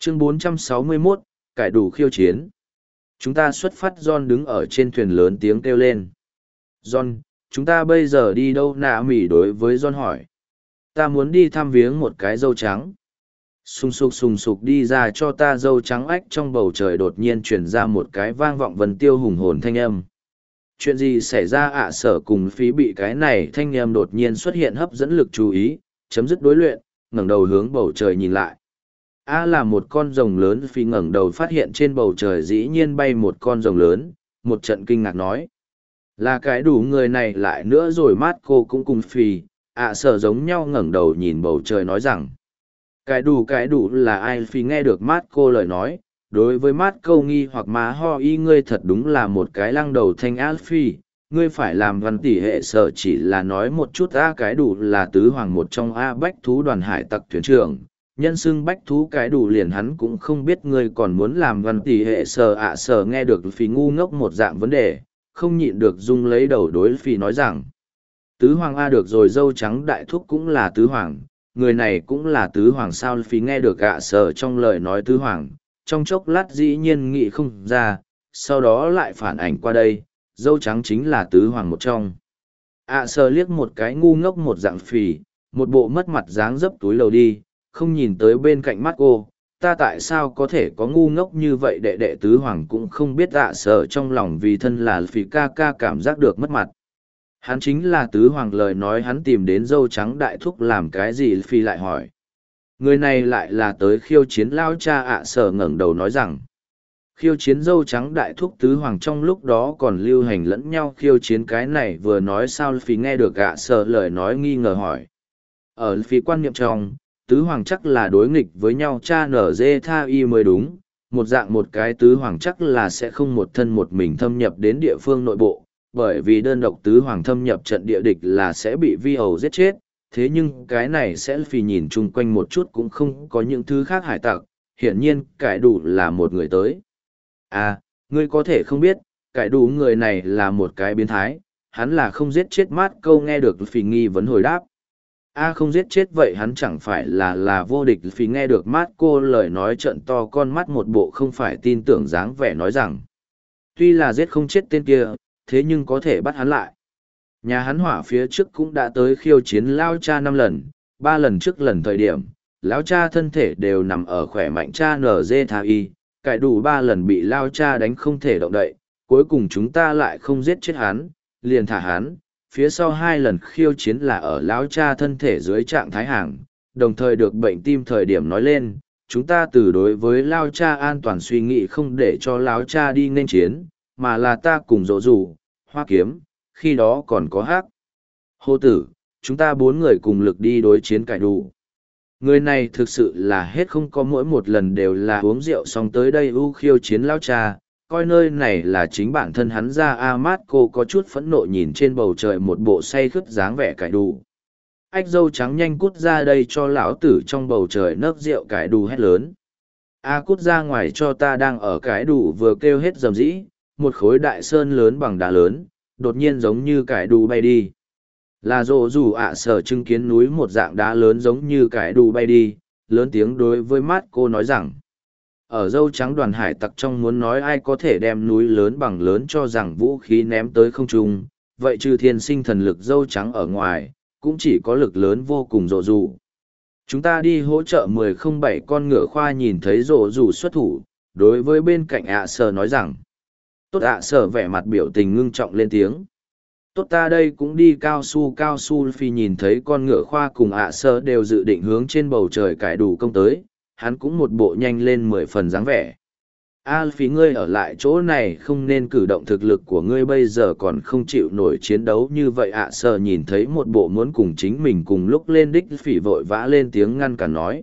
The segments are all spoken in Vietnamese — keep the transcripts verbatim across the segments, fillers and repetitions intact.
Chương bốn trăm sáu mươi mốt, cải đủ khiêu chiến. Chúng ta xuất phát, John đứng ở trên thuyền lớn tiếng kêu lên. John, chúng ta bây giờ đi đâu? Nạ mỉ đối với John hỏi. Ta muốn đi thăm viếng một cái dâu trắng. Sùng sục sùng sục đi ra cho ta dâu trắng. Ách, trong bầu trời đột nhiên truyền ra một cái vang vọng vần tiêu hùng hồn thanh âm. Chuyện gì xảy ra ạ? Sở cùng phí bị cái này thanh âm đột nhiên xuất hiện hấp dẫn lực chú ý, chấm dứt đối luyện, ngẩng đầu hướng bầu trời nhìn lại. A là một con rồng lớn. Phi ngẩng đầu phát hiện trên bầu trời dĩ nhiên bay một con rồng lớn, một trận kinh ngạc nói. Là cái đủ người này lại nữa rồi. Mát cô cũng cùng Phi, ạ sở giống nhau ngẩng đầu nhìn bầu trời nói rằng. Cái đủ cái đủ là ai? Phi nghe được mát cô lời nói, đối với mát câu nghi hoặc má ho y, ngươi thật đúng là một cái lăng đầu thanh á. Phi, ngươi phải làm văn tỷ hệ sở chỉ là nói một chút. A cái đủ là tứ hoàng một trong A bách thú đoàn hải tặc thuyền trưởng, nhân xưng bách thú. Cái đủ liền hắn cũng không biết ngươi còn muốn làm văn tỷ hệ sở ạ. À, sở nghe được Phi ngu ngốc một dạng vấn đề, không nhịn được rung lấy đầu đối Phi nói rằng. Tứ hoàng A, được rồi, dâu trắng đại thúc cũng là tứ hoàng, người này cũng là tứ hoàng sao? Phi nghe được ạ sở trong lời nói tứ hoàng, trong chốc lát dĩ nhiên nghĩ không ra, sau đó lại phản ảnh qua đây, dâu trắng chính là tứ hoàng một trong. ạ sở liếc một cái ngu ngốc một dạng Phì, một bộ mất mặt dáng dấp túi lầu đi, không nhìn tới bên cạnh mắt cô. Ta tại sao có thể có ngu ngốc như vậy? Đệ đệ tứ hoàng cũng không biết. ạ sở trong lòng vì thân là Phì ca ca cảm giác được mất mặt. Hắn chính là tứ hoàng, lời nói hắn tìm đến dâu trắng đại thúc làm cái gì? Phi lại hỏi. Người này lại là tới khiêu chiến lao cha. ạ sở ngẩng đầu nói rằng. Khiêu chiến dâu trắng đại thúc tứ hoàng trong lúc đó còn lưu hành lẫn nhau khiêu chiến, cái này vừa nói sao? Phi nghe được ạ sở lời nói nghi ngờ hỏi. Ở phía quan niệm trong, tứ hoàng chắc là đối nghịch với nhau cha nở dê tha y mới đúng. Một dạng một cái tứ hoàng chắc là sẽ không một thân một mình thâm nhập đến địa phương nội bộ, bởi vì đơn độc tứ hoàng thâm nhập trận địa địch là sẽ bị vi ẩu giết chết. Thế nhưng cái này sẽ Phi nhìn chung quanh một chút cũng không có những thứ khác hải tặc, hiển nhiên cải đủ là một người tới. À, ngươi có thể không biết, cải đủ người này là một cái biến thái, hắn là không giết chết mát câu. Nghe được Phi nghi vấn hồi đáp. A, không giết chết vậy hắn chẳng phải là là vô địch? Phi nghe được mát cô lời nói trợn to con mắt, một bộ không phải tin tưởng dáng vẻ nói rằng. Tuy là giết không chết tên kia, thế nhưng có thể bắt hắn lại. Nhà hắn hỏa phía trước cũng đã tới khiêu chiến lao cha năm lần, ba lần trước lần thời điểm, lão cha thân thể đều nằm ở khỏe mạnh cha nở dê tha y, cải đủ ba lần bị lao cha đánh không thể động đậy, cuối cùng chúng ta lại không giết chết hắn, liền thả hắn. Phía sau hai lần khiêu chiến là ở lão cha thân thể dưới trạng thái hàng, đồng thời được bệnh tim thời điểm nói lên, chúng ta từ đối với lao cha an toàn suy nghĩ không để cho lão cha đi nên chiến, mà là ta cùng dỗ rủ, hoa kiếm, khi đó còn có hắc hô tử, chúng ta bốn người cùng lực đi đối chiến cải đủ. Người này thực sự là hết không có, mỗi một lần đều là uống rượu xong tới đây u khiêu chiến lao cha, coi nơi này là chính bản thân hắn ra. A mát cô có chút phẫn nộ nhìn trên bầu trời một bộ say khướt dáng vẻ cải đủ. Ách, dâu trắng nhanh cút ra đây cho lão tử! Trong bầu trời nấc rượu cải đủ hét lớn. A, cút ra ngoài cho ta! Đang ở cải đủ vừa kêu hết dầm dĩ, một khối đại sơn lớn bằng đá lớn đột nhiên giống như cải đủ bay đi. Là rộ rủ ạ sở chứng kiến núi một dạng đá lớn giống như cải đủ bay đi, lớn tiếng đối với mát cô nói rằng. Ở dâu trắng đoàn hải tặc trong muốn nói ai có thể đem núi lớn bằng lớn cho rằng vũ khí ném tới không trung, vậy trừ thiên sinh thần lực dâu trắng ở ngoài, cũng chỉ có lực lớn vô cùng rộ rủ. Chúng ta đi hỗ trợ mười không bảy con ngựa khoa nhìn thấy rộ rủ xuất thủ, đối với bên cạnh ạ sở nói rằng. Tốt, ạ sở vẻ mặt biểu tình ngưng trọng lên tiếng. Tốt, ta đây cũng đi. Cao su cao su Phi nhìn thấy con ngựa khoa cùng ạ sở đều dự định hướng trên bầu trời cải đủ công tới, hắn cũng một bộ nhanh lên mười phần dáng vẻ. A Phi, ngươi ở lại chỗ này không nên cử động, thực lực của ngươi bây giờ còn không chịu nổi chiến đấu như vậy. ạ sở nhìn thấy một bộ muốn cùng chính mình cùng lúc lên đích Phỉ vội vã lên tiếng ngăn cản nói.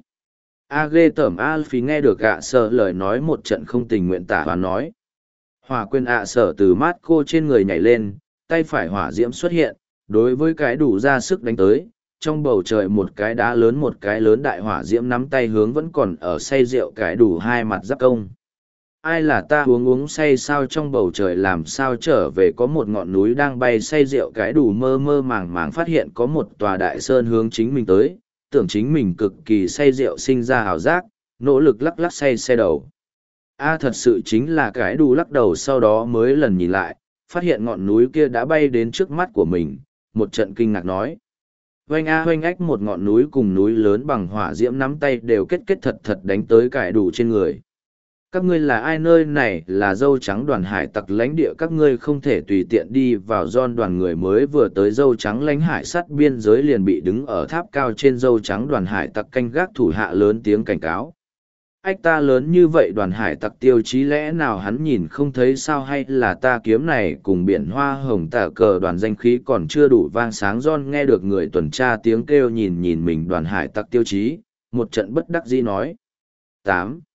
A ghê tởm! A Phi nghe được ạ sở lời nói một trận không tình nguyện tả và nói. Hỏa quyền! ạ sở từ mát cô trên người nhảy lên, tay phải hỏa diễm xuất hiện, đối với cái đủ ra sức đánh tới. Trong bầu trời một cái đá lớn một cái lớn đại hỏa diễm nắm tay hướng vẫn còn ở say rượu cái đủ hai mặt giáp công. Ai là ta uống uống say sao? Trong bầu trời làm sao trở về có một ngọn núi đang bay say rượu cái đủ mơ mơ màng màng phát hiện có một tòa đại sơn hướng chính mình tới, tưởng chính mình cực kỳ say rượu sinh ra ảo giác, nỗ lực lắc lắc say xe đầu. A thật sự chính là cái đù lắc đầu sau đó mới lần nhìn lại, phát hiện ngọn núi kia đã bay đến trước mắt của mình, một trận kinh ngạc nói. Oanh a oanh ách một ngọn núi cùng núi lớn bằng hỏa diễm nắm tay đều kết kết thật thật đánh tới cải đủ trên người. Các ngươi là ai, nơi này là dâu trắng đoàn hải tặc lãnh địa, các ngươi không thể tùy tiện đi vào. Giòn đoàn người mới vừa tới dâu trắng lãnh hải sát biên giới liền bị đứng ở tháp cao trên dâu trắng đoàn hải tặc canh gác thủ hạ lớn tiếng cảnh cáo. Ách ta lớn như vậy đoàn hải tặc tiêu chí lẽ nào hắn nhìn không thấy sao, hay là ta kiếm này cùng biển hoa hồng tả cờ đoàn danh khí còn chưa đủ vang sáng. John nghe được người tuần tra tiếng kêu nhìn nhìn mình đoàn hải tặc tiêu chí, một trận bất đắc dĩ nói. tám.